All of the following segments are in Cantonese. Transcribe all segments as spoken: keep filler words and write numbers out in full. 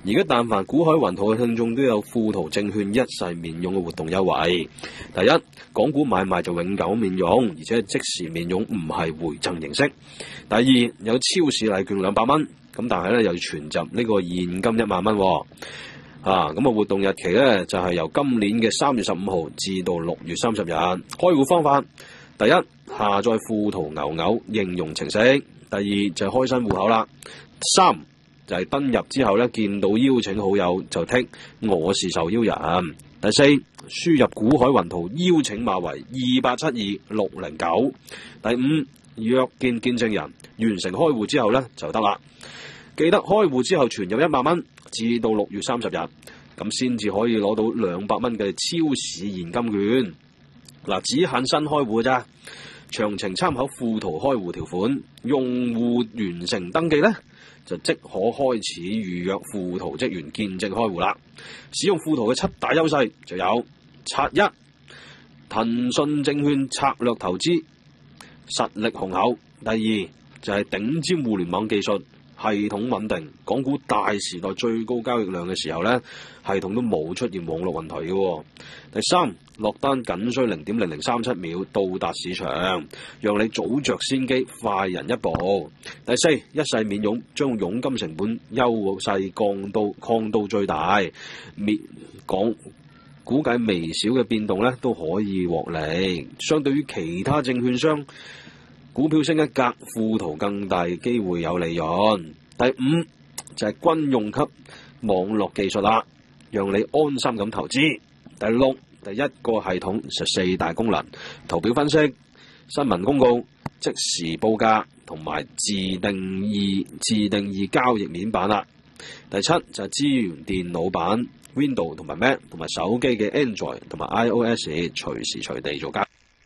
而家但凡股海雲圖嘅聽眾都有富途證券一世免佣嘅活動優惠。第一，港股買賣就永久免佣，而且係即時免佣，唔係回贈形式。第二，有超市禮券兩百蚊，咁但係咧又要存入呢個現金一萬蚊。啊，咁啊活動日期咧就係、是、由今年嘅三月十五號至到六月三十日。開戶方法，第一，下載富途牛牛應用程式；第二就係開新戶口啦；三就係登入之後咧，見到邀請好友就剔我是受邀人；第四，輸入股海雲圖邀請碼為二八七二六零九；第五，約見見證人，完成開戶之後咧就得啦。記得開戶之後存入一萬蚊，至到六月三十日，咁先至可以攞到兩百蚊嘅超市現金券。嗱，只限新開戶咋，詳情參考富途開戶條款。用戶完成登記咧，就即可開始預約富途職員見證開戶啦。使用富途嘅七大優勢就有：拆一，騰訊證券策略投資，實力雄厚；第二就係頂尖互聯網技術，系統穩定。港股大時代最高交易量嘅時候咧，系統都冇出現網絡問題嘅。第三，落單僅需零點零零三七秒到達市場，讓你早着先機，快人一步。第四，一世免佣，將佣金成本優勢降到降到最大，免講估計微小嘅變動咧都可以獲利。相對於其他證券商，股票升一格，富途更大機會有利潤。第五就係軍用級網絡技術啦，讓你安心咁投資。第六，第一個系統十四大功能，圖表分析、新聞公告、即時報價同埋自定義自定義交易面板啦。第七就係支援電腦版 Windows 同埋 Mac 同埋手機嘅 Android 同埋 iOS 隨時隨地做交易。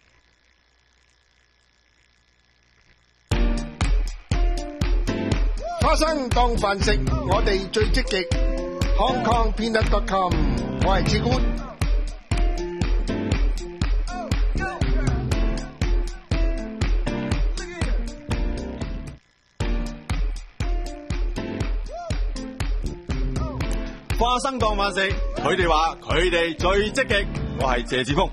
花生當飯食，我哋最積極。Hong Kong Peanut dot com， 我係志官。 花生當飯食，佢哋話佢哋最積極。我係謝志峰。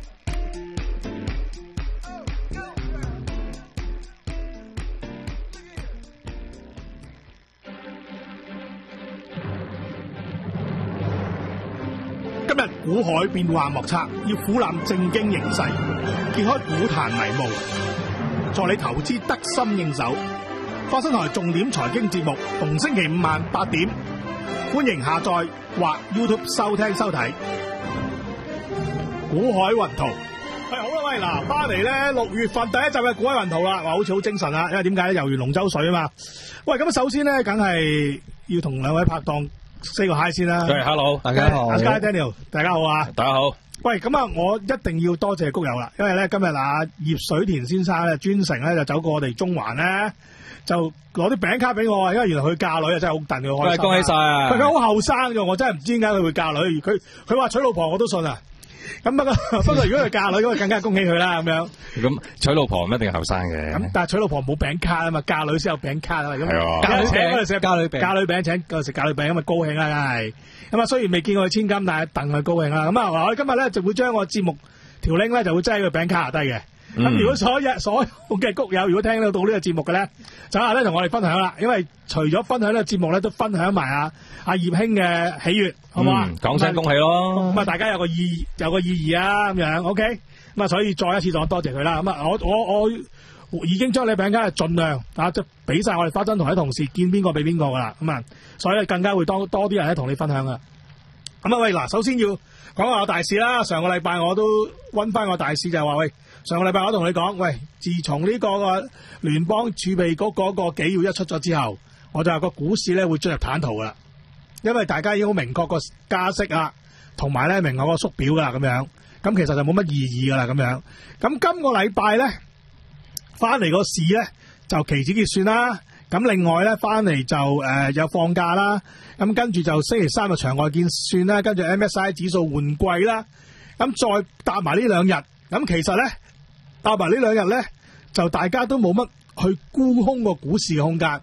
今日股海變幻莫測，要俯瞰正經形勢，揭開股壇迷霧，助你投資得心應手。花生台重點財經節目，逢星期五晚八點，歡迎下載或 YouTube 收聽收睇。股海雲圖，喂，好啦，喂，嗱，翻嚟咧六月份第一集嘅股海雲圖啦，話好似好精神啦，因為點解咧？遊完龍舟水啊嘛。喂，咁首先咧，梗係要同兩位拍檔say個 hi 先啦。 喂 ，hello， 大家好。 阿 Sky Daniel， 大家好啊。 大家好。 喂，咁啊，我一定要多謝谷友啦，因為咧今日啊葉水田先生咧專程咧就走過我哋中環咧，就攞啲餅卡俾我啊，因為原來佢嫁女啊，真係好戥佢開心。 恭喜晒啊！ 佢好後生啫，我真係唔知點解佢會嫁女。佢佢話娶老婆我都信啊。咁不過不過如果佢嫁女咁，更加恭喜佢啦咁樣。 咁娶老婆唔一定係後生嘅。咁但係娶老婆冇餅卡啊嘛，嫁女先有餅卡啊嘛。 係啊。 嫁女餅，我哋食嫁女餅， 嫁女餅請我哋食嫁女餅咁啊高興啦，梗係。咁啊雖然未見過佢千金，但係戥佢高興啦。咁啊我哋今日咧就會將個節目條 link 咧就會擠喺個餅卡下低嘅。咁、嗯、如果所有所有嘅谷友如果聽到到呢個節目嘅咧，就下咧同我哋分享啦。因為除咗分享呢個節目咧，都分享埋阿阿葉兄嘅喜悅，好唔好啊？ 講、嗯、聲恭喜咯！ 咁啊，大家有個意有個意義啊，咁樣 OK。咁啊，所以再一次再多謝佢啦。咁啊，我我我已經將你餅卡盡量啊，即係俾晒我哋花生同啲同事見邊個俾邊個噶啦。咁啊，所以更加會多多啲人咧同你分享噶。咁啊，喂嗱，首先要講下我大事啦。上個禮拜我都溫翻個大事，就係話喂。上個禮拜我同你講，喂，自從呢個個聯邦儲備局嗰個紀要一出咗之後，我就話個股市咧會進入坦途噶啦，因為大家已經好明確個加息啊，同埋咧明確個縮表噶啦咁樣，咁其實就冇乜意義噶啦咁樣。咁今個禮拜咧翻嚟個市咧就期指結算啦，咁另外咧翻嚟就誒、呃、有放假啦，咁跟住就星期三嘅場外結算啦，跟住 M S I 指數換季啦，咁再搭埋呢兩日，咁其實咧。搭埋呢兩日咧，就大家都冇乜去沽空個股市嘅空間，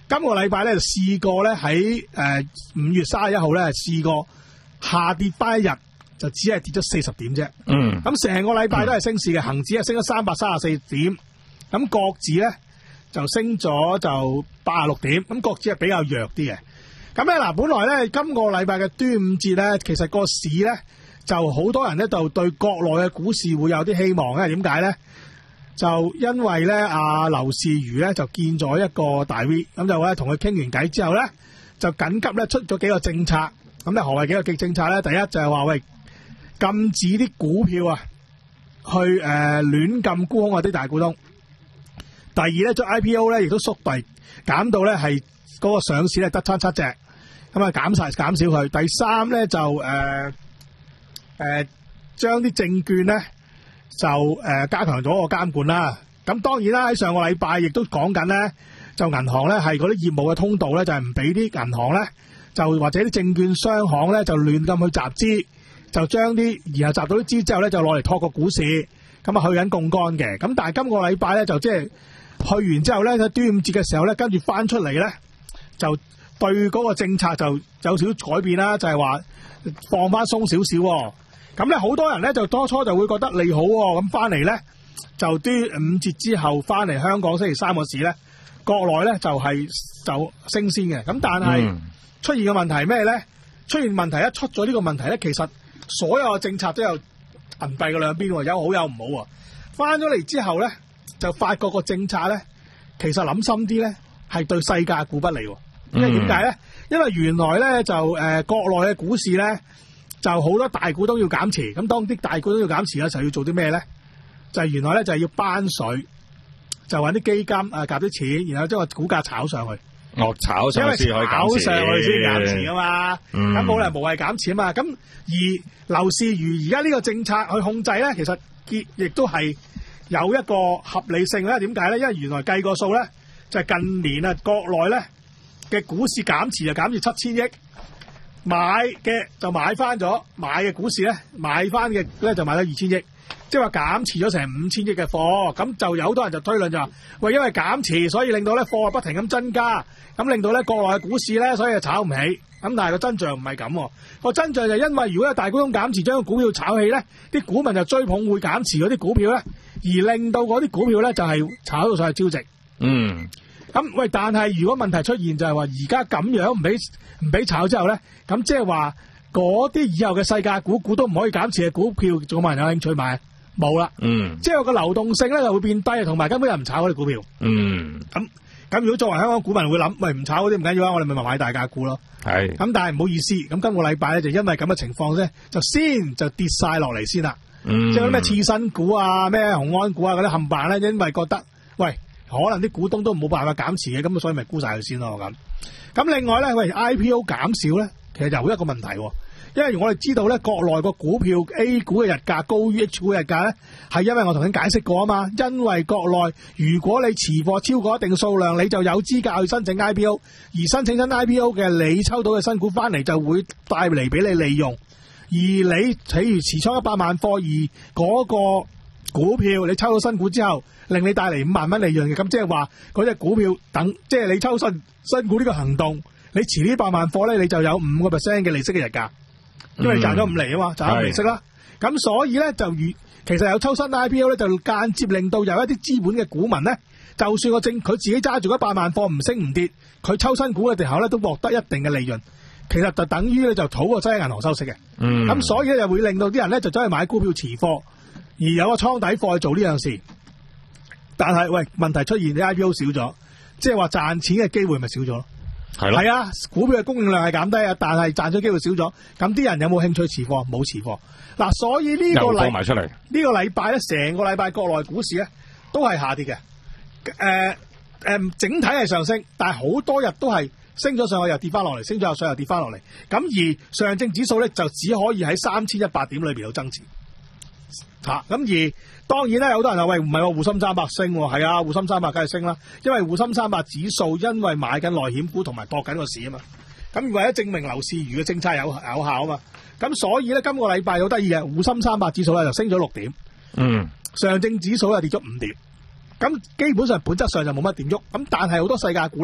今個禮拜咧就試過咧喺誒五月三十一號咧試過下跌翻一日，就只係跌咗四十點啫。 嗯， 咁成個禮拜都係升市嘅，恒指係升咗三百三十四點，咁國指咧就升咗就八十六點，咁國指係比較弱啲嘅。咁咧嗱，本來咧今個禮拜嘅端午節咧，其實個市咧就好多人咧就對國內嘅股市會有啲希望，因為點解咧？就因為咧，阿劉士余咧就見咗一個大 V， 咁就咧同佢傾完偈之後咧，就緊急咧出咗幾個政策。咁咧何謂幾個極政策咧？第一就係話喂，禁止啲股票啊，去誒亂撳沽空嗰啲大股東。第二咧，做 I P O 咧亦都縮幣，減到咧係嗰個上市咧得七七隻，咁啊減晒減少佢。第三咧就誒誒將啲證券咧。就誒、呃、加強咗個監管啦，咁當然啦，喺上個禮拜亦都講緊咧，就銀行咧係嗰啲業務嘅通道咧，就係唔俾啲銀行咧，就或者啲證券商行咧就亂咁去集資，就將啲然後集到啲資之後咧就攞嚟托個股市，咁啊去緊槓桿嘅。咁但係今個禮拜咧就即係去完之後咧喺端午節嘅時候咧，跟住翻出嚟咧就對嗰個政策就有少少改變啦，就係、是、話放翻鬆少少喎。咁咧，好多人咧就當初就會覺得利好喎，咁翻嚟咧就端午節之後翻嚟香港星期三個市咧，國內咧就係、是、就升先嘅。咁但係出現嘅問題係咩咧？出現問題一出咗呢個問題咧，其實所有嘅政策都有銀幣嘅兩邊喎，有好有唔好喎。翻咗嚟之後咧，就發覺個政策咧，其實諗深啲咧係對世界股不利喎。因為點解咧？因為原來咧就誒、呃、國內嘅股市咧。就好多大股東要減持，咁當啲大股東要減持嘅時候要做啲咩咧？就係、是、原來咧就係要班水，就揾啲基金啊夾啲錢，然後將個股價炒上去。 哦，炒上去先可以減持， 炒上去先減持啊嘛。咁冇理由無謂減持啊嘛。咁而劉士余而家呢個政策去控制咧，其實亦都係有一個合理性咧。點解咧？因為原來計個數咧，就係、是、近年啊國內咧嘅股市減持就減至七千億。買嘅就買翻咗，買嘅股市咧買翻嘅咧就買咗二千億，即係話減持咗成五千億嘅貨，咁就有好多人就推論就話，喂，因為減持所以令到咧貨不停咁增加，咁令到咧國內嘅股市咧所以就炒唔起，咁但係個真相唔係咁，個真相就因為如果有大股東減持將個股票炒起咧，啲股民就追捧會減持嗰啲股票咧，而令到嗰啲股票咧就係炒到上去超值。嗯。咁喂，但係如果問題出現就係話，而家咁樣唔俾唔俾炒之後咧，咁即係話嗰啲以後嘅世界股股都唔可以減持嘅股票，仲有冇人有興趣買？冇啦。嗯。即係個流動性咧就會變低，同埋根本又唔炒嗰啲股票。嗯。咁咁如果作為香港股民會諗，喂，唔炒嗰啲唔緊要啊，我哋咪買大價股咯。係。咁但係唔好意思，咁今個禮拜咧就因為咁嘅情況咧，就先就跌晒落嚟先啦。嗯。即係嗰啲咩次新股啊、咩雄安股啊嗰啲冚唪唥咧，因為覺得喂。可能啲股東都冇辦法減持嘅，咁所以咪沽晒佢先咯咁。咁另外咧，喂 I P O 減少咧，其實又一個問題喎。因為我哋知道咧，國內個股票 A 股嘅日價高於 H 股嘅日價咧，係因為我同你解釋過啊嘛。因為國內如果你持貨超過一定數量，你就有資格去申請 I P O， 而申請新 I P O 嘅你抽到嘅新股翻嚟就會帶嚟俾你利用。而你譬如持倉一百萬貨，而嗰個股票你抽到新股之後，令你帶嚟五萬蚊利潤嘅，咁即係話嗰隻股票等，即係你抽新新股呢個行動，你持呢百萬貨咧，你就有五個 percent 嘅利息嘅日價，因為你賺咗五厘啊嘛，賺咗利息啦。咁所以咧就如其實有抽新 I P O 咧，就間接令到有一啲資本嘅股民咧，就算個正佢自己揸住一百萬貨唔升唔跌，佢抽新股嘅時候咧都獲得一定嘅利潤。其實就等於咧就討個擠喺銀行收息嘅。咁、嗯、所以咧就會令到啲人咧就走去買股票持貨，而有個倉底貨去做呢樣事。但係喂，問題出現，啲 I P O 少咗，即係話賺錢嘅機會咪少咗咯？係咯，係啊，股票嘅供應量係減低啊，但係賺咗機會少咗，咁啲人有冇興趣持貨？冇持貨。嗱、啊，所以呢個禮埋出嚟，呢個禮拜咧，成個禮拜國內股市咧都係下跌嘅。誒、呃、誒、呃，整體係上升，但係好多日都係升咗上去又跌翻落嚟，升咗又上又跌翻落嚟。咁而上證指數咧就只可以喺三千一百點裏邊有增持。吓、啊，咁而當然咧，有好多人話喂，唔係喎，滬深三百升，係啊，滬深三百梗係升啦，因為滬深三百指數因為買緊內險股同埋搏緊個市啊嘛，咁為咗證明劉士余嘅政策有有效啊嘛，咁所以咧今個禮拜好得意嘅，滬深三百指數咧就升咗六點，嗯，上證指數又跌咗五點，咁基本上本質上就冇乜點喐，咁但係好多世界股咧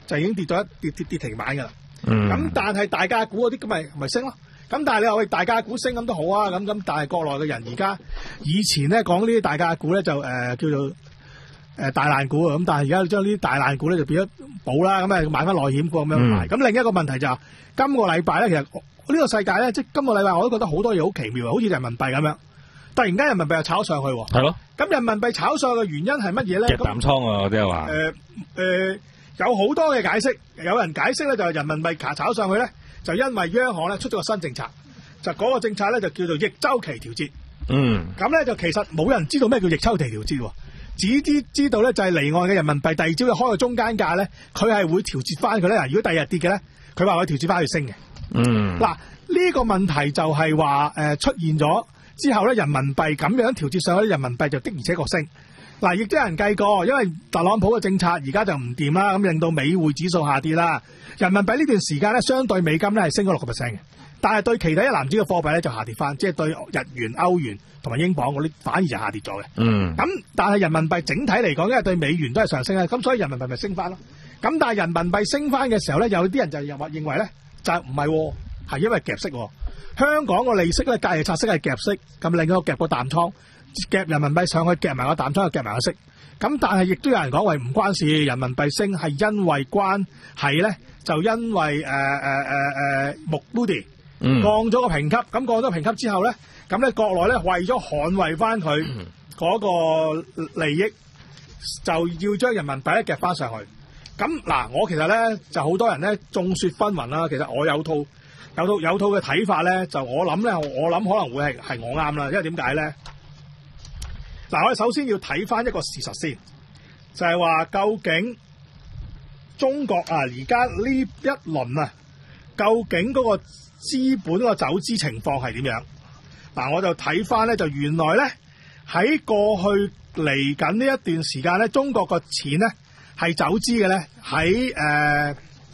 就已經跌咗一跌跌跌停板㗎啦。 嗯。 咁但係大價股嗰啲咁咪咪升咯。咁但係你話喂大價股升咁都好啊，咁咁但係國內嘅人而家以前咧講呢啲大價股咧就誒、呃、叫做誒、呃、大爛股啊，咁但係而家將呢啲大爛股咧就變咗寶啦，咁啊買翻內險股咁樣買。咁、嗯、另一個問題就係、是、今個禮拜咧，其實呢個世界咧，即係今個禮拜我都覺得好多嘢好奇妙，好似人民幣咁樣，突然間人民幣又炒上去。係咯。咁人民幣炒上去嘅原因係乜嘢咧？ 夾淡倉啊，嗰啲係話。 誒誒，有好多嘅解釋，有人解釋咧就係人民幣卡炒上去咧。就因為央行咧出咗個新政策，就嗰個政策咧就叫做逆周期調節。嗯，咁咧就其實冇人知道咩叫逆周期調節，只知知道咧就係離岸嘅人民幣第二朝要開個中間價咧，佢係會調節翻佢咧。如果第二日跌嘅咧，佢話會調節翻去升嘅。嗯，嗱呢、這個問題就係話誒出現咗之後咧，人民幣咁樣調節上去，人民幣就的而且確升。嗱，亦都有人計過，因為特朗普嘅政策而家就唔掂啦，咁令到美匯指數下跌啦。人民幣呢段時間咧，相對美金咧係升咗六個 percent 嘅，但係對其他一籃子嘅貨幣咧就下跌翻，即係對日元、歐元同埋英鎊嗰啲反而就下跌咗嘅。嗯。咁但係人民幣整體嚟講，因為對美元都係上升咧，咁所以人民幣咪升翻咯。咁但係人民幣升翻嘅時候咧，有啲人就認為認為咧就唔係，係因為夾息。香港個利息咧，隔夜拆息係夾息，咁另一個夾個淡倉。夾人民幣上去，夾埋個淡倉，又夾埋個息。咁但係亦都有人講話唔關事，人民幣升係因為關係咧，就因為誒誒誒誒穆魯迪降咗個評級，咁降咗評級之後咧，咁咧國內咧為咗捍衛翻佢嗰個利益，就要將人民幣咧夾翻上去。咁嗱，我其實咧就好多人咧眾說紛紜啦。其實我有套有套有套嘅睇法咧，就我諗咧，我諗可能會係係我啱啦，因為點解咧？嗱，我哋首先要睇翻一個事實先，就係話究竟中國啊，而家呢一輪啊，究竟嗰個資本個走資情況係點樣？嗱，我就睇翻咧，就原來咧喺過去嚟緊呢一段時間咧，中國個錢咧係走資嘅咧，喺誒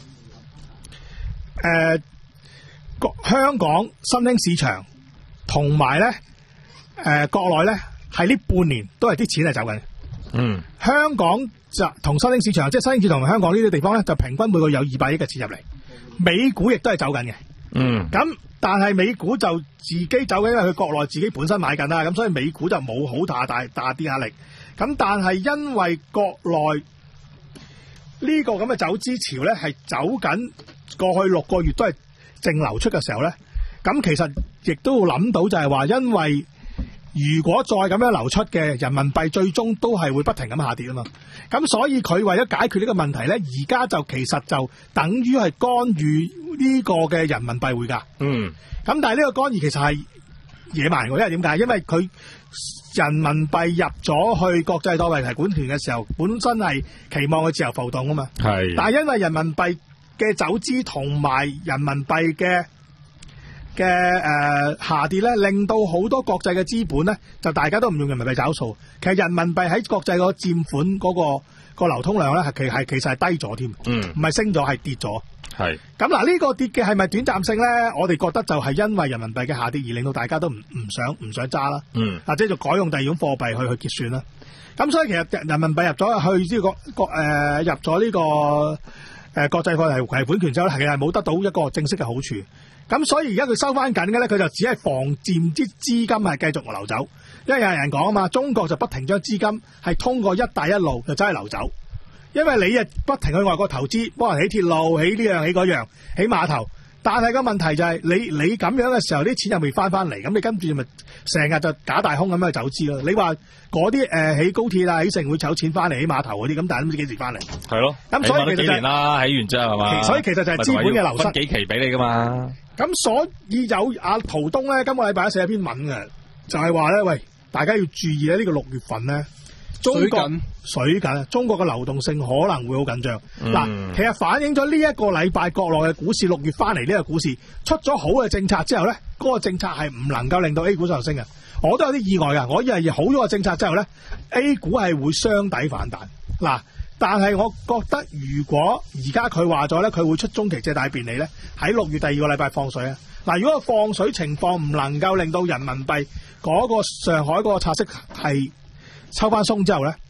誒香港新興市場同埋咧誒國內咧。係呢半年都係啲錢係走緊。嗯，香港就同新興市場，即係新興市場同香港呢啲地方咧，就平均每個有二百億嘅錢入嚟。美股亦都係走緊嘅。嗯，咁但係美股就自己走緊，因為佢國內自己本身買緊啦，咁所以美股就冇好大大大啲壓力。咁但係因為國內呢個咁嘅走資潮咧，係走緊過去六個月都係淨流出嘅時候咧，咁其實亦都會諗到就係話，因為如果再咁樣流出嘅人民幣，最終都係會不停咁下跌啊嘛。咁所以佢為咗解決呢個問題咧，而家就其實就等於係干預呢個嘅人民幣匯價。嗯。咁但係呢個干預其實係野蠻嘅，因為點解？因為佢人民幣入咗去國際貨幣提款權嘅時候，本身係期望佢自由浮動啊嘛。係。但係因為人民幣嘅走資同埋人民幣嘅嘅誒、呃、下跌咧，令到好多國際嘅資本咧，就大家都唔用人民幣找數。其實人民幣喺國際個佔款嗰、嗰個、個流通量咧，係其係其實係低咗添，嗯，唔係升咗，係跌咗。係咁嗱，呢個跌嘅係咪短暫性咧？我哋覺得就係因為人民幣嘅下跌而令到大家都唔唔想唔想揸啦，嗯，或者就改用第二種貨幣去去結算啦。咁所以其實人民幣入咗去呢個國誒入咗呢、呢個誒、呃、國際貨幣提款權之後咧，其實係冇得到一個正式嘅好處。咁所以而家佢收翻緊嘅咧，佢就只係防佔啲資金係繼續流走，因為有人講啊嘛，中國就不停將資金係通過一帶一路就真係流走，因為你啊不停去外國投資，幫人起鐵路、起呢樣起嗰樣、起碼頭，但係個問題就係、是、你你咁樣嘅時候，啲錢又未翻翻嚟，咁你跟住咪成日就假大空咁樣去走資咯。你話嗰啲誒起高鐵啊、起城會籌錢翻嚟起碼頭嗰啲，咁但係都唔知幾時翻嚟。係咯，咁所以其實就幾年啦，起完之後係嘛，所以其實就係資本嘅流失。分幾期俾你噶嘛？咁所以有阿陶東咧，今個禮拜寫一篇文嘅，就係話咧，喂，大家要注意咧，呢個六月份咧，中國水緊，中國嘅流動性可能會好緊張。嗱、嗯，其實反映咗呢一個禮拜國內嘅股市六月翻嚟呢個股市出咗好嘅政策之後咧，嗰、那個政策係唔能夠令到 A 股上升嘅。我都有啲意外噶，我以為好咗個政策之後咧 ，A 股係會雙底反彈。嗱。但係我覺得，如果而家佢話咗咧，佢會出中期借貸便利咧，喺六月第二個禮拜放水啊！嗱，如果個放水情況唔能夠令到人民幣嗰個上海嗰個拆息係抽翻鬆之後咧，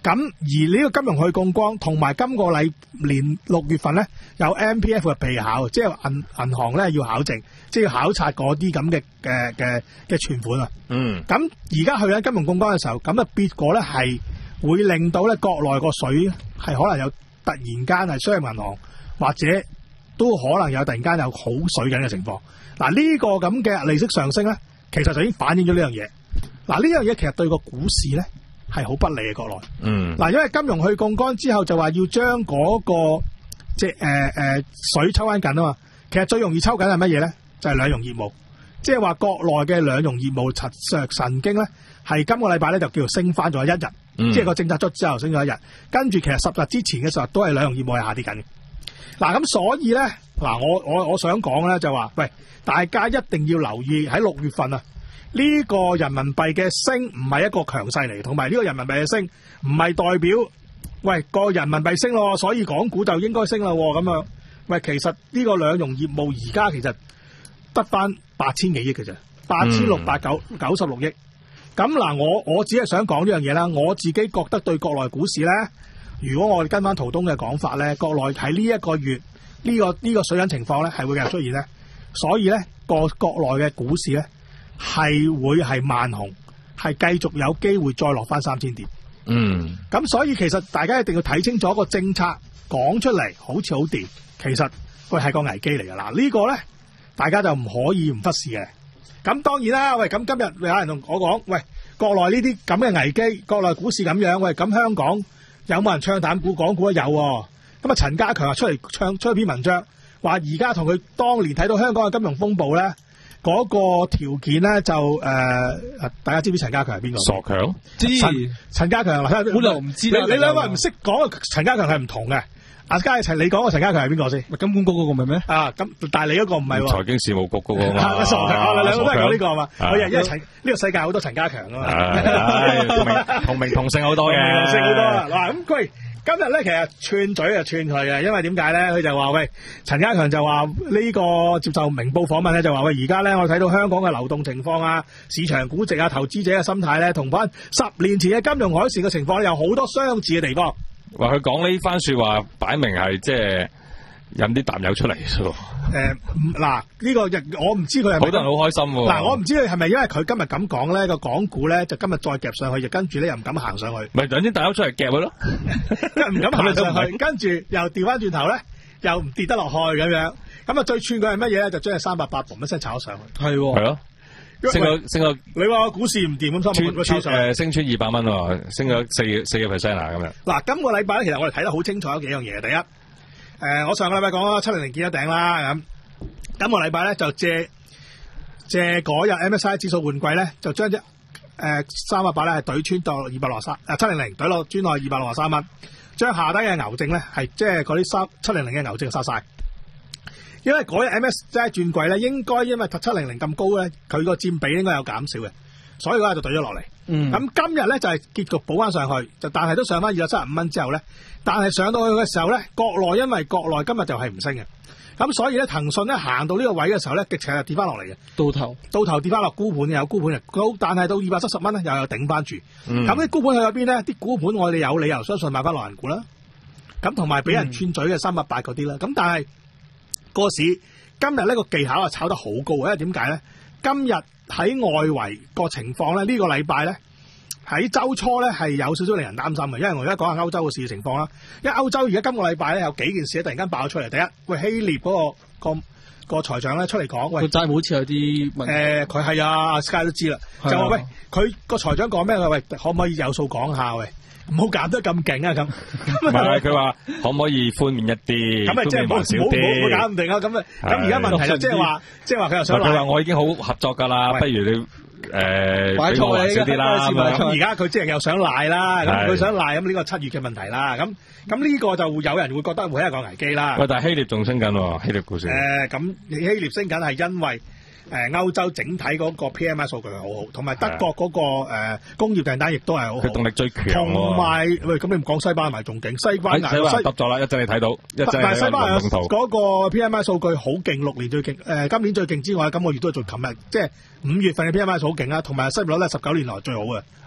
咁而呢個金融去槓桿同埋今個禮年六月份咧有 M P F 嘅備考，即係銀銀行咧要考證，即係要考察嗰啲咁嘅嘅嘅嘅存款啊。 嗯。 咁而家去緊金融槓桿嘅時候，咁啊結果咧係會令到咧國內個水係可能有突然間係商業銀行或者都可能有突然間有好水緊嘅情況。嗱、這、呢個咁嘅利息上升咧，其實就已經反映咗呢樣嘢。嗱呢樣嘢其實對個股市咧係好不利嘅國內。 嗯。 嗱，因為金融去槓桿之後就話要將嗰、那個即係誒誒水抽翻緊啊嘛。其實最容易抽緊係乜嘢咧？就係、是、兩融業務，即係話國內嘅兩融業務曾曾經咧係今個禮拜咧就叫做升翻咗一日， 嗯、即係個政策出之後升咗一日，跟住其實十日之前嘅時候都係兩融業務係下跌緊嘅。嗱咁所以咧，嗱我我我想講咧就話，喂，大家一定要留意喺六月份啊。呢個人民幣嘅升唔係一個強勢嚟，同埋呢個人民幣嘅升唔係代表，喂個人民幣升咯，所以港股就應該升啦咁樣。喂，其實呢個兩融業務而家其實得翻八千幾億嘅啫，八千六百九九十六億。咁嗱，我我只係想講呢樣嘢啦。我自己覺得對國內股市咧，如果我哋跟翻陶東嘅講法咧，國內喺呢一個月呢、這個呢、這個水緊情況咧係會繼續出現咧，所以咧個國內嘅股市咧。係會係慢熊，係繼續有機會再落翻三千點。 嗯， 咁所以其實大家一定要睇清楚個政策講出嚟，好似好掂，其實佢係個危機嚟噶啦。這個、呢個咧，大家就唔可以唔忽視嘅。咁當然啦，喂，咁今日有人同我講，喂，國內呢啲咁嘅危機，國內股市咁樣，喂，咁香港有冇人唱淡股？港股都有、哦。咁啊，陳家強啊出嚟唱出一篇文章，話而家同佢當年睇到香港嘅金融風暴咧。嗰、那個條件咧就誒、呃，大家知唔知陳家強係邊個？ 傻強知陳家強， 本來唔知你你兩個唔識講嘅陳家強係唔同嘅。阿嘉齊，你講個陳家強係邊個先？ 金管局嗰個咪咩？ 啊，咁但係你嗰個唔係喎。 財經事務局嗰個嘛。 啊，傻強，我哋兩個都係講呢個啊嘛。我因為陳呢、 啊這個世界好多陳家強啊嘛。 啊、同名同名同姓好多嘅。 同名同姓好多啊！嗱咁佢。今日咧，其實串嘴就串佢嘅，因為點解咧？佢就話喂，陳家強就話呢個接受明報訪問咧，就話喂，而家咧我睇到香港嘅流動情況啊、市場估值啊、投資者嘅心態咧，同翻十年前嘅金融海嘯嘅情況咧，有好多相似嘅地方。 話佢講呢番說話，擺明係即係引啲淡友出嚟啫喎。 誒，嗱，呢個我唔知佢係咪好多人好開心喎。 嗱，我唔知佢係咪因為佢今日咁講咧，個港股咧就今日再夾上去，就跟住咧又唔敢行上去。 咪引啲淡友出嚟夾佢咯， 唔敢行上去，跟住又調翻轉頭咧，又唔跌得落去咁樣。咁啊，最串佢係乜嘢咧？就將佢三百八嘣一聲炒上去。 係喎， 係咯，升咗升咗。 你話股市唔掂咁，三百八炒上去。 誒，升穿二百蚊喎，升咗四四個 percent 啊咁樣。 嗱，今個禮拜咧，其實我哋睇得好清楚有幾樣嘢。第一，誒、呃，我上個禮拜講啦，七零零見一頂啦咁。今個禮拜咧就借借嗰日 M S C I 指數換季咧，就將隻誒三百八咧係懟穿到二百六十三，誒七零零懟落轉落二百六十三蚊，將下低嘅牛證咧係即係嗰啲三七零零嘅牛證殺晒。因為嗰日 M S C I 轉季咧，應該因為七零零咁高咧，佢個佔比應該有減少嘅，所以嗰日就懟咗落嚟。 嗯， 咁今日咧就係、是、結局補翻上去，就但係都上翻二百七十五蚊之後咧，但係上到去嘅時候咧，國內因為國內今日就係唔升嘅。咁所以咧，騰訊咧行到呢個位嘅時候咧，極斜就跌翻落嚟嘅， 到頭到頭跌翻落沽盤，有沽盤嘅高，但係到二百七十蚊咧，又有頂翻住。咁啲沽盤去咗邊咧？啲沽盤我哋有理由相信買翻內銀股啦。咁同埋俾人串嘴嘅三百八嗰啲啦。咁、嗯、但係個市今日呢個技巧啊炒得好高，因為點解咧？今日喺外圍個情況咧，呢、這個禮拜咧。喺週初咧係有少少令人擔心嘅，因為我而家講下歐洲嘅市嘅情況啦。因為歐洲而家今個禮拜咧有幾件事突然間爆出嚟。第一，喂希臘嗰、那個個個財長咧出嚟講，喂個債務好似有啲問題。 誒佢係啊 Sky 都知啦，就話喂佢個財長講咩？佢喂可唔可以有數講下？喂唔好減得咁勁啊咁。 唔係佢話可唔可以寬免一啲？ 咁啊即係唔好唔好唔好搞唔定啊！咁啊咁而家問題就即係話即係話佢又想佢話我已經好合作㗎啦，不如你。誒，俾我還少啲啦。 咁而家佢即係又想賴啦，咁佢想賴咁呢個七月嘅問題啦。咁咁呢個就有人會覺得會係一個危機啦。 喂，但係希臘仲升緊喎，希臘股市。 誒，咁希臘升緊係因為誒歐洲整體嗰個 P M I 數據係好好，同埋德國嗰個誒工業訂單亦都係好好。 佢動力最強。同埋喂，咁你唔講西班牙咪仲勁？西班牙西班牙揼咗啦，一陣你睇到，一陣係西班牙嗰個 P M I 數據好勁，六年最勁。誒，今年最勁之外，今個月都係最琴日，即係五月份嘅 P M I 數好勁啦，同埋失業率咧十九年來最好嘅。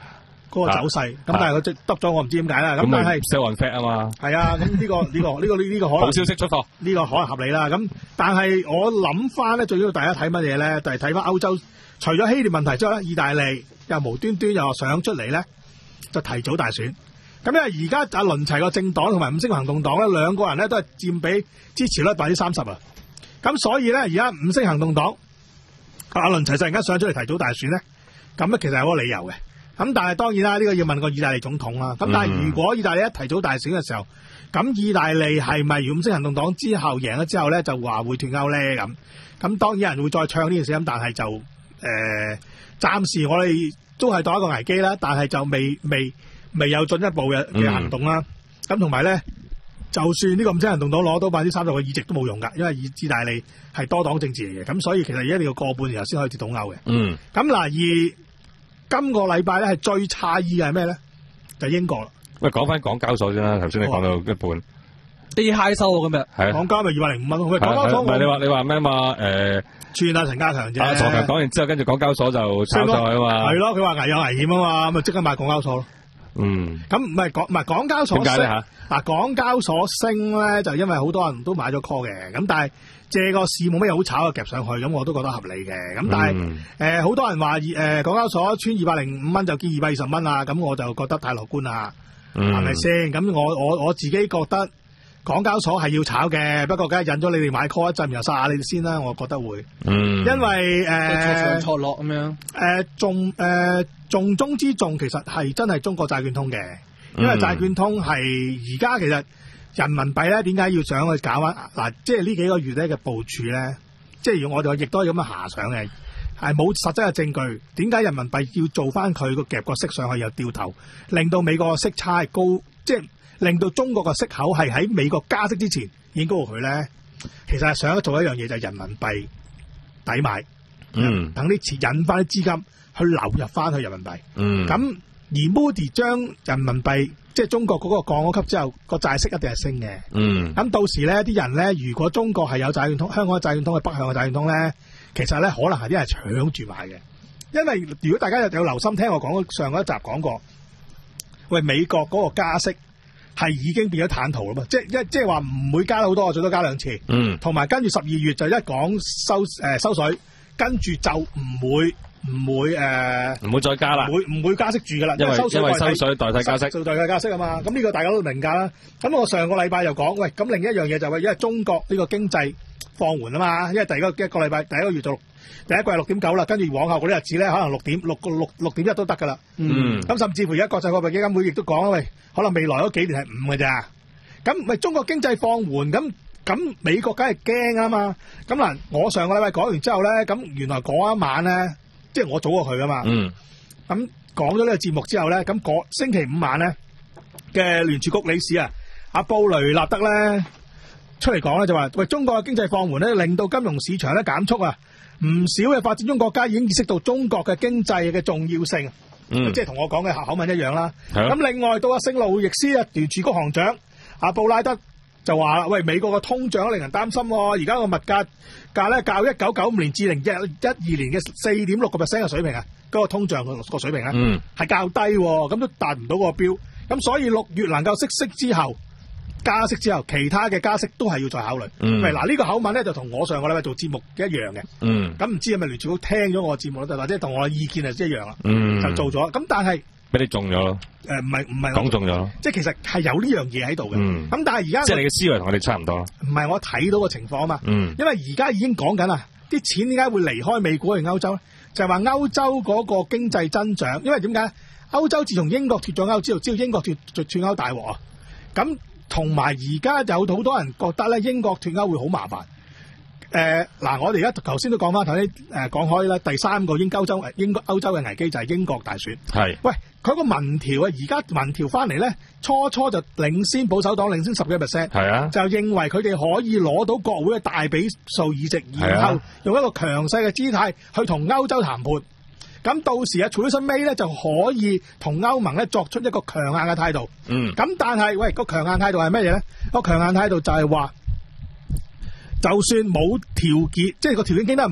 嗰個走勢，咁但係佢即得咗，我唔知點解啦。咁但係 sell on fact 啊嘛， 係啊，咁呢個呢個呢個呢個可能好消息出貨， 呢個可能合理啦。咁但係我諗翻咧，最緊要大家睇乜嘢咧？就係睇翻歐洲，除咗希臘問題之外咧，意大利又無端端又想出嚟咧，就提早大選。咁因為而家阿倫齊個政黨同埋五星行動黨咧，兩個人咧都係佔比支持率百分之三十啊。咁所以咧，而家五星行動黨阿倫齊突然間上出嚟提早大選咧，咁咧其實係有個理由嘅。咁但係當然啦，呢、這個要問個意大利總統啦。咁但係如果意大利一提早大選嘅時候，咁意大利係咪五星行動黨之後贏咗之後咧，就話會脫歐咧？咁咁當然有人會再唱呢件事，咁但係就誒、呃、暫時我哋都係當一個危機啦。但係就未未未有進一步嘅嘅行動啦。咁同埋咧，就算呢個五星行動黨攞到百分之三十嘅議席都冇用㗎，因為意大利係多黨政治嚟嘅。咁所以其實一定要過半年後先可以脫到歐嘅。嗯。咁嗱而。今個禮拜咧係最詫異嘅係咩咧？就係、英國啦。 喂，講翻港交所先啦，頭先你講到一半， 低 high 收喎今日。係港交咪二百零五蚊。喂，港交所唔係你話你話咩嘛？誒， 串啊陳家強啫。 阿曹強講完之後，跟住港交所就炒上去啊嘛。 係咯，佢話危有危險啊嘛，咁咪即刻買港交所咯。嗯。咁唔係港唔係港交所升。點解咧嚇？嗱，港交所升咧，就因為好多人都買咗 call 嘅，咁但係。借個市冇乜嘢好炒嘅夾上去，咁我都覺得合理嘅。咁但係誒好多人話誒、呃、港交所穿二百零五蚊就見二百二十蚊啦，咁我就覺得太樂觀啦，係咪先？咁我我我自己覺得港交所係要炒嘅，不過梗係引咗你哋買 call 一陣，又殺下你哋先啦，我覺得會。嗯，因為誒錯上錯落咁樣。 誒重誒重中之重，其實係真係中國債券通嘅，因為債券通係而家其實。人民幣咧點解要想去搞啊？嗱，即係呢幾個月咧嘅部署咧，即係我哋亦都係咁樣遐想嘅，係冇實質嘅證據。點解人民幣要做翻佢個夾個息上去又掉頭，令到美國嘅息差係高，即係令到中國嘅息口係喺美國加息之前已經高過佢咧？其實係想做一樣嘢就係人民幣抵買，嗯，等啲錢引翻啲資金去流入翻去人民幣，嗯，咁而 Moody 將人民幣。即係中國嗰個降咗級之後，個債息一定係升嘅。嗯。咁到時咧，啲人咧，如果中國係有債券通，香港嘅債券通係北向嘅債券通咧，其實咧可能係啲人搶住買嘅。因為如果大家有有留心聽我講上嗰一集講過，喂，美國嗰個加息係已經變咗坦途啦嘛，即係一即係話唔會加好多，最多加兩次。嗯。同埋跟住十二月就一講收誒、呃、收水，跟住就唔會。唔會誒，唔、呃、 會再加啦， 唔會唔會加息住噶啦， 因為收水因為收水代替加息， 收代替加息啊嘛。咁呢個大家都明㗎啦。咁我上個禮拜又講，喂，咁另一樣嘢就係因為中國呢個經濟放緩啊嘛，因為第一個一個禮拜第一個月就六第一季係六點九啦，跟住往後嗰啲日子咧，可能六點六個六六點一都得㗎啦。嗯，咁甚至乎而家國際貨幣基金會亦都講，喂，可能未來嗰幾年係五㗎咋。咁喂，中國經濟放緩咁。咁美國梗係驚啊嘛。咁嗱，我上個禮拜講完之後咧，咁原來嗰一晚咧。即係我早過佢噶嘛，咁、嗯、講咗呢個節目之後咧，咁星期五晚咧嘅聯儲局理事啊，阿布雷納德咧出嚟講咧就話，喂，中國嘅經濟放緩咧，令到金融市場咧減速啊，唔少嘅發展中國家已經意識到中國嘅經濟嘅重要性，嗯、即係同我講嘅口吻一樣啦。咁、嗯、另外到阿聖路易斯啊，聯儲局行長阿布拉德就話啦，喂，美國嘅通脹令人擔心，而家個物價價咧較一九九五年至零一一二年嘅四點六個 percent 嘅水平啊，嗰、那個通脹個水平啊，係、嗯、較低，咁都達唔到個標，咁所以六月能夠息息之後加息之後，其他嘅加息都係要再考慮。嗯，嗱呢、這個口吻咧就同我上個禮拜做節目一樣嘅。嗯，咁唔知係咪聯儲局聽咗我嘅節目咧，或者同我嘅意見係一樣啦。嗯，就做咗，咁但係。 俾你中咗咯？誒、呃，唔係唔係講中咗咯？即係其實係有呢樣嘢喺度嘅。嗯。咁但係而家即係你嘅思維同我哋差唔多。唔係我睇到個情況啊嘛。嗯。因為而家已經講緊啦，啲錢點解會離開美股去歐洲咧？就係話歐洲嗰個經濟增長，因為點解？歐洲自從英國脫咗歐之後，知道英國脫脫脫歐大鑊啊。咁同埋而家有好多人覺得咧，英國脫歐會好麻煩。誒、呃、嗱，我哋而家頭先都講翻頭先誒講開啦，第三個英歐洲英歐洲嘅危機就係英國大選。係，喂，佢個民調啊，而家民調翻嚟咧，初初就領先保守黨領先十幾 percent。係啊，就認為佢哋可以攞到國會嘅大比數議席，然後用一個強勢嘅姿態去同歐洲談判。咁到時啊 Theresa May 咧就可以同歐盟咧作出一個強硬嘅態度。嗯。咁但係喂，個強硬態度係咩嘢咧？個強硬態度就係話，就算冇條件，即係個條件傾得唔好，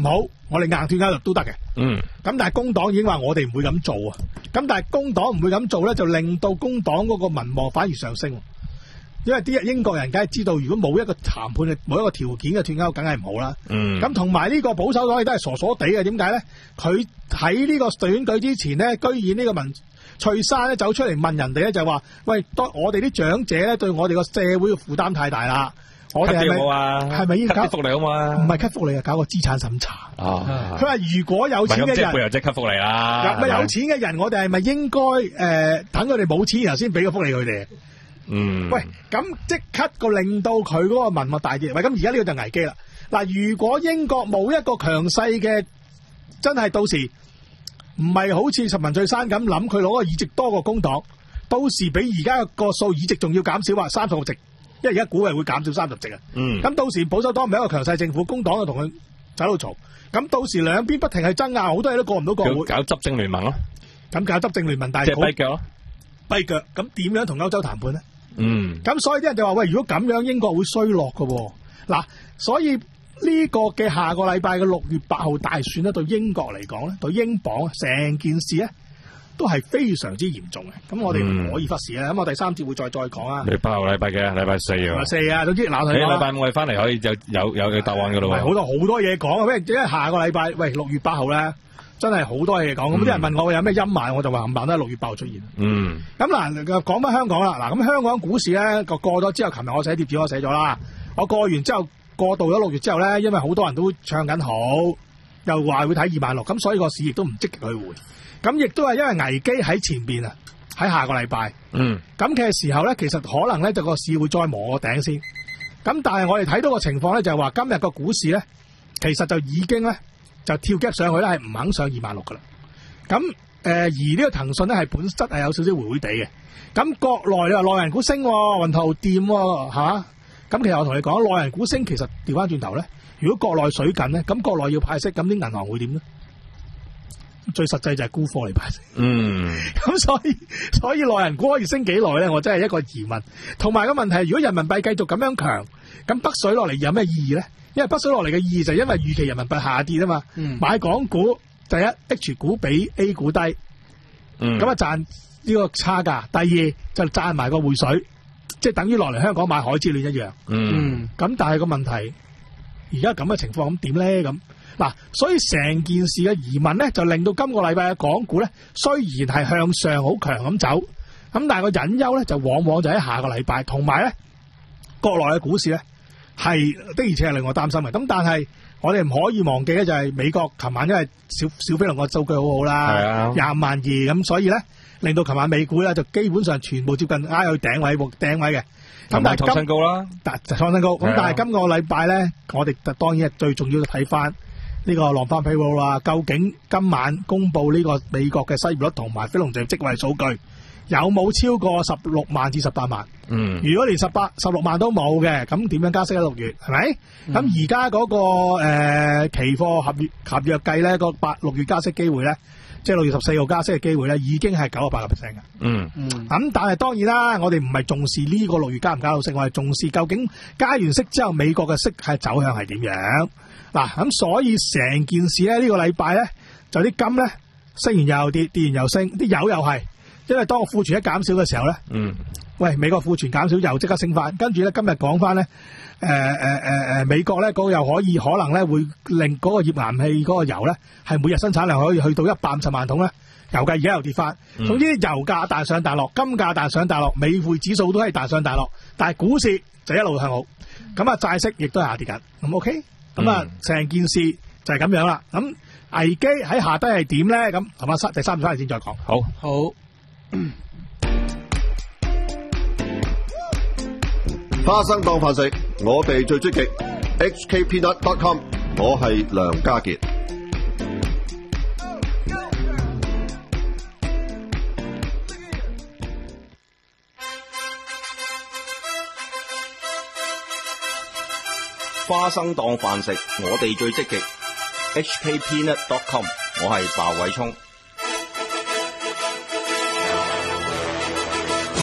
我哋硬脫歐都得嘅。 嗯。 咁但係工黨已經話我哋唔會咁做啊。咁但係工黨唔會咁做咧，就令到工黨嗰個民望反而上升。因為啲英國人梗係知道，如果冇一個談判嘅冇一個條件嘅脫歐，梗係唔好啦。 嗯。咁同埋呢個保守黨亦都係傻傻地嘅，點解咧？佢喺呢個選舉之前咧，居然呢個文翠珊咧走出嚟問人哋咧，就話：喂，當我哋啲長者咧對我哋個社會嘅負擔太大啦，我哋係咪係咪應該搞福利好嘛？ 唔係 cut 福利啊，搞個資產審查。 啊！ 佢話如果有錢嘅人， 即係即係 cut 福利啦。 有有錢嘅人，我哋係咪應該誒等佢哋冇錢然後先俾個福利佢哋？ 嗯， 喂，咁即刻個令到佢嗰個民望大跌，喂，咁而家呢個就危機啦。嗱，如果英國冇一個強勢嘅，真係到時唔係好似文翠珊咁諗，佢攞個議席多過工黨，到時比而家個數議席仲要減少啊，三十個席，因為而家估係會減少三十席啊。嗯，咁到時保守黨唔係一個強勢政府，工黨就同佢走到嘈，咁到時兩邊不停係爭拗，好多嘢都過唔到國會， 搞執政聯盟咯。咁搞執政聯盟，但係即係跛腳咯， 跛腳，咁點樣同歐洲談判呢？ 嗯， 咁所以啲人就話：喂，如果咁樣英國會衰落㗎喎。嗱，所以呢個嘅下個禮拜嘅六月八號大選咧，對英國嚟講咧，對英鎊成件事咧都係非常之嚴重嘅。咁我哋唔可以忽視啦。咁、嗯、我第三節會再再講啊。 你八號禮拜嘅禮拜四啊。禮拜四啊，總之嗱，你禮拜五我哋翻嚟可以有有有嘅答案㗎咯喎。 好多好多嘢講啊！因為下個禮拜喂六月八號咧。真係好多嘢講，咁啲人問我有咩陰霾，我就話冚唪唥都係六月八號出現。嗯，咁嗱，講翻香港啦，嗱，咁香港股市咧個過咗之後，琴日我寫貼紙我寫咗啦，我過完之後過渡咗六月之後咧，因為好多人都唱緊好，又話會睇二萬六，咁所以個市亦都唔積極去回，咁亦都係因為危機喺前邊啊，喺下個禮拜。嗯，咁嘅時候咧，其實可能咧就個市會再磨個頂先，咁但係我哋睇到個情況咧就係話今日個股市咧，其實就已經咧。就跳 gap 上去咧，係唔肯上二萬六噶啦。咁誒、呃，而呢個騰訊咧係本質係有少少回回地嘅。咁國內你話內人股升，雲圖掂喎嚇。咁其實我同你講，內人股升其實調翻轉頭咧，如果國內水緊咧，咁國內要派息，咁啲銀行會點咧？最實際就係沽貨嚟派息。嗯。咁所以所以內人股可以升幾耐咧？我真係一個疑問。同埋個問題，如果人民幣繼續咁樣強，咁北水落嚟有咩意義咧？因為北水落嚟嘅意義就係因為預期人民幣下跌啊嘛，嗯、買港股第一 H 股比 A 股低，咁啊、嗯、賺呢個差價。第二就賺埋個匯水，即係等於落嚟香港買海之戀一樣。咁、嗯、但係個問題，而家咁嘅情況咁點咧？咁嗱，所以成件事嘅疑問咧，就令到今個禮拜嘅港股咧，雖然係向上好強咁走，咁但係個隱憂咧就往往就喺下個禮拜，同埋咧國內嘅股市咧。係的而且係令我擔心嘅，咁但係我哋唔可以忘記咧，就係美國琴晚因為小小飛龍個數據好好啦，廿五萬二咁，所以咧令到琴晚美股咧就基本上全部接近挨去頂位，頂位嘅。咁但係創新高啦，就創新高。咁但係今個禮拜咧，我哋當然係最重要睇翻呢個 non-farm payroll 啦。究竟今晚公布呢個美國嘅失業率同埋非農就業職位數據，有冇超過十六萬至十八萬？嗯，如果連十八、十六萬都冇嘅，咁點樣加息喺六月？係咪？咁而家嗰個誒、呃、期貨合約合約計咧，個八六月加息機會咧，即係六月十四號加息嘅機會咧，已經係九十八個 percent 嘅。嗯嗯。咁但係當然啦，我哋唔係重視呢個六月加唔加到息，我係重視究竟加完息之後美國嘅息係走向係點樣？嗱，咁所以成件事咧呢、呢個禮拜咧，就啲金咧升完又跌，跌完又升，啲油又係。因為當個庫存一減少嘅時候咧，嗯，喂，美國庫存減少又即刻升翻，跟住咧今日講翻咧，誒誒誒誒，美國咧嗰個又可以可能咧會令嗰個頁岩氣嗰個油咧係每日生產量可以去到一百五十萬桶咧，油價而家又跌翻，嗯、總之油價彈上彈落，金價彈上彈落，美匯指數都係彈上彈落，但係股市就一路向好，咁啊債息亦都係下跌緊，咁 OK，咁啊成件事就係咁樣啦，咁危機喺下低係點咧？咁同埋第三翻嚟先再講， 好， 好。 花生當飯食，我哋最積極。H K Peanut dot com， 我係梁家傑。 花生當飯食，我哋最積極。H K Peanut dot com， 我係鮑偉聰。